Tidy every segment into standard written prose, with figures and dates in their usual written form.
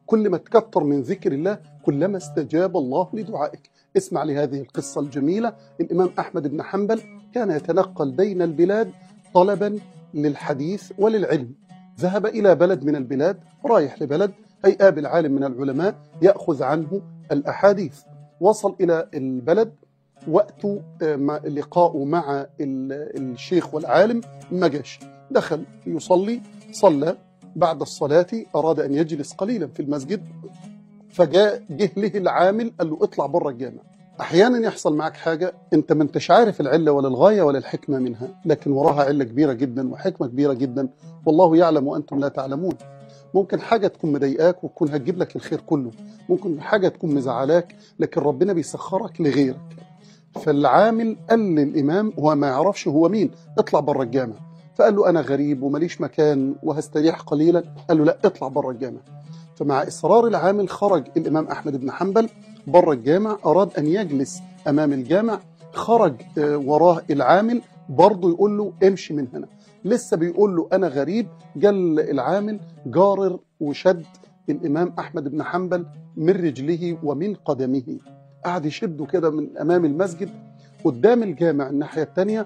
كل ما تكتر من ذكر الله كلما استجاب الله لدعائك. اسمع لهذه القصة الجميلة. الإمام أحمد بن حنبل كان يتنقل بين البلاد طلبا للحديث وللعلم. ذهب إلى بلد من البلاد، رايح لبلد هيقابل عالم من العلماء يأخذ عنه الأحاديث. وصل إلى البلد، وقت لقاءه مع الشيخ والعالم ما جاش، دخل يصلي، صلى. بعد الصلاة أراد أن يجلس قليلا في المسجد، فجاء جه له العامل قال له اطلع بره الجامع. أحيانا يحصل معك حاجة أنت ما انتش عارف العلة ولا الغاية ولا الحكمة منها، لكن وراها علة كبيرة جدا وحكمة كبيرة جدا، والله يعلم وأنتم لا تعلمون. ممكن حاجة تكون مضايقاك وتكون هتجيب لك الخير كله، ممكن حاجة تكون مزعلاك لكن ربنا بيسخرك لغيرك. فالعامل قال للإمام، هو ما يعرفش هو مين، اطلع بره الجامع. فقال له أنا غريب ومليش مكان وهستريح قليلا. قال له لا، اطلع بره الجامع. فمع إصرار العامل خرج الإمام أحمد بن حنبل بره الجامع، أراد أن يجلس أمام الجامع. خرج وراه العامل برضه يقول له امشي من هنا. لسه بيقول له أنا غريب، قال العامل جارر وشد الإمام أحمد بن حنبل من رجله ومن قدمه، قعد يشده كده من أمام المسجد. قدام الجامع الناحية التانية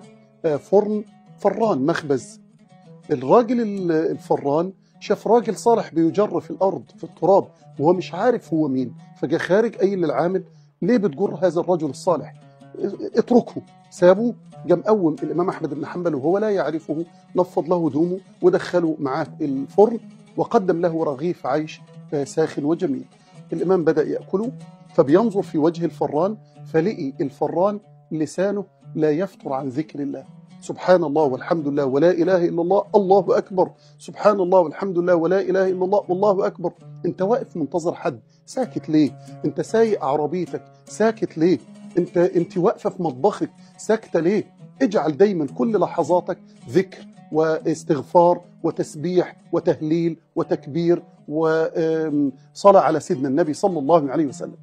فران مخبز. الراجل الفران شاف راجل صالح بيجر في الأرض في التراب وهو مش عارف هو مين، فجاء خارج قايل للعامل ليه بتجر هذا الرجل الصالح؟ اتركه. سابوه. جاء مقوم الإمام أحمد بن حنبل وهو لا يعرفه، نفض له هدومه ودخله معاه الفرن وقدم له رغيف عيش ساخن وجميل. الإمام بدأ يأكله، فبينظر في وجه الفران فلقي الفران لسانه لا يفتر عن ذكر الله. سبحان الله والحمد لله ولا إله إلا الله، الله أكبر. سبحان الله والحمد لله ولا إله إلا الله، والله أكبر. أنت واقف منتظر حد، ساكت ليه؟ أنت سايق عربيتك، ساكت ليه؟ أنت واقفة في مطبخك، ساكتة ليه؟ اجعل دايما كل لحظاتك ذكر واستغفار وتسبيح وتهليل وتكبير وصلاة على سيدنا النبي صلى الله عليه وسلم.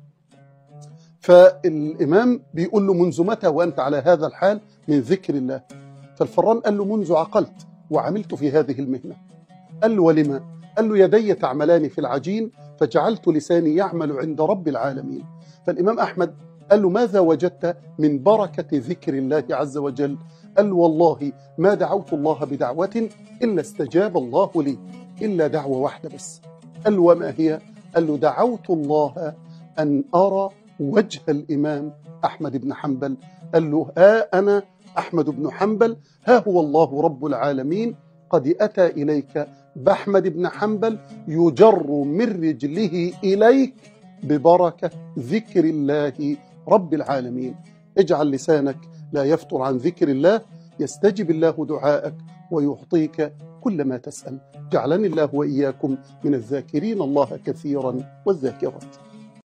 فالإمام بيقول له منذ متى وأنت على هذا الحال من ذكر الله؟ فالفران قال له منذ عقلت وعملت في هذه المهنة. قال له ولما؟ قال له يدي تعملان في العجين فجعلت لساني يعمل عند رب العالمين. فالإمام أحمد قال له ماذا وجدت من بركة ذكر الله عز وجل؟ قال له والله ما دعوت الله بدعوة إلا استجاب الله لي، إلا دعوة واحدة بس. قال له وما هي؟ قال له دعوت الله أن أرى وجه الإمام أحمد بن حنبل. قال له ها أنا أحمد بن حنبل، ها هو الله رب العالمين قد أتى إليك بأحمد بن حنبل يجر من رجله إليك ببركة ذكر الله رب العالمين. اجعل لسانك لا يفتر عن ذكر الله، يستجب الله دعاءك ويعطيك كل ما تسأل. جعلني الله وإياكم من الذاكرين الله كثيرا والذاكرات.